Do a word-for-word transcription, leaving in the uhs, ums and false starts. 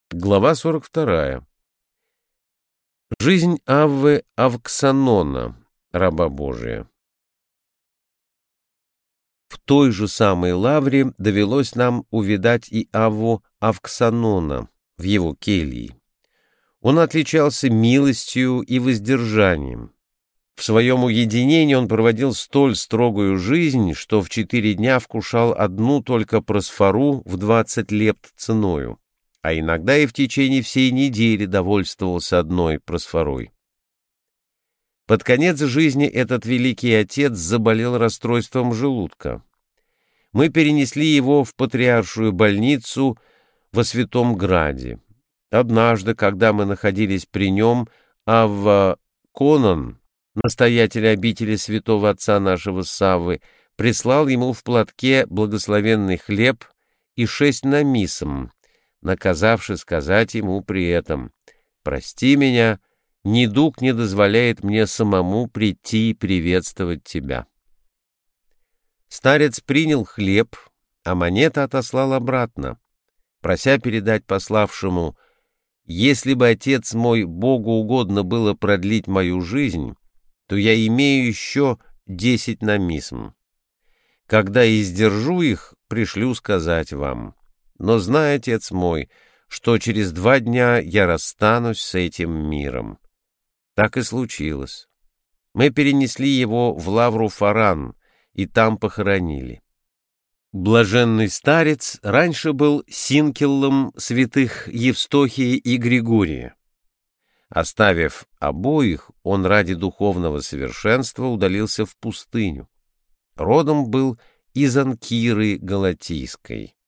Глава сорок вторая. Жизнь Аввы Авксанона, раба Божия. В той же самой лавре довелось нам увидать и Авву Авксанона в его келье. Он отличался милостью и воздержанием. В своем уединении он проводил столь строгую жизнь, что в четыре дня вкушал одну только просфору в двадцать лепт ценою, а иногда и в течение всей недели довольствовался одной просфорой. Под конец жизни этот великий отец заболел расстройством желудка. Мы перенесли его в патриаршую больницу во Святом Граде. Однажды, когда мы находились при нем, Авва Конан, настоятель обители святого отца нашего Саввы, прислал ему в платке благословенный хлеб и шесть намисом, наказавши сказать ему при этом: «Прости меня, недуг не дозволяет мне самому прийти и приветствовать тебя». Старец принял хлеб, а монета отослал обратно, прося передать пославшему: «Если бы, отец мой, Богу угодно было продлить мою жизнь, то я имею еще десять намисм. Когда издержу их, пришлю сказать вам. Но знай, отец мой, что через два дня я расстанусь с этим миром». Так и случилось. Мы перенесли его в лавру Фаран и там похоронили. Блаженный старец раньше был синкеллом святых Евстохия и Григория. Оставив обоих, он ради духовного совершенства удалился в пустыню. Родом был из Анкиры Галатийской.